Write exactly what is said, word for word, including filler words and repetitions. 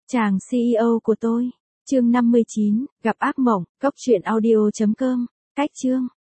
Chàng xê e ô của tôi. Chương năm mươi chín, gặp ác mộng, cốc truyện audio chấm com. Cách chương.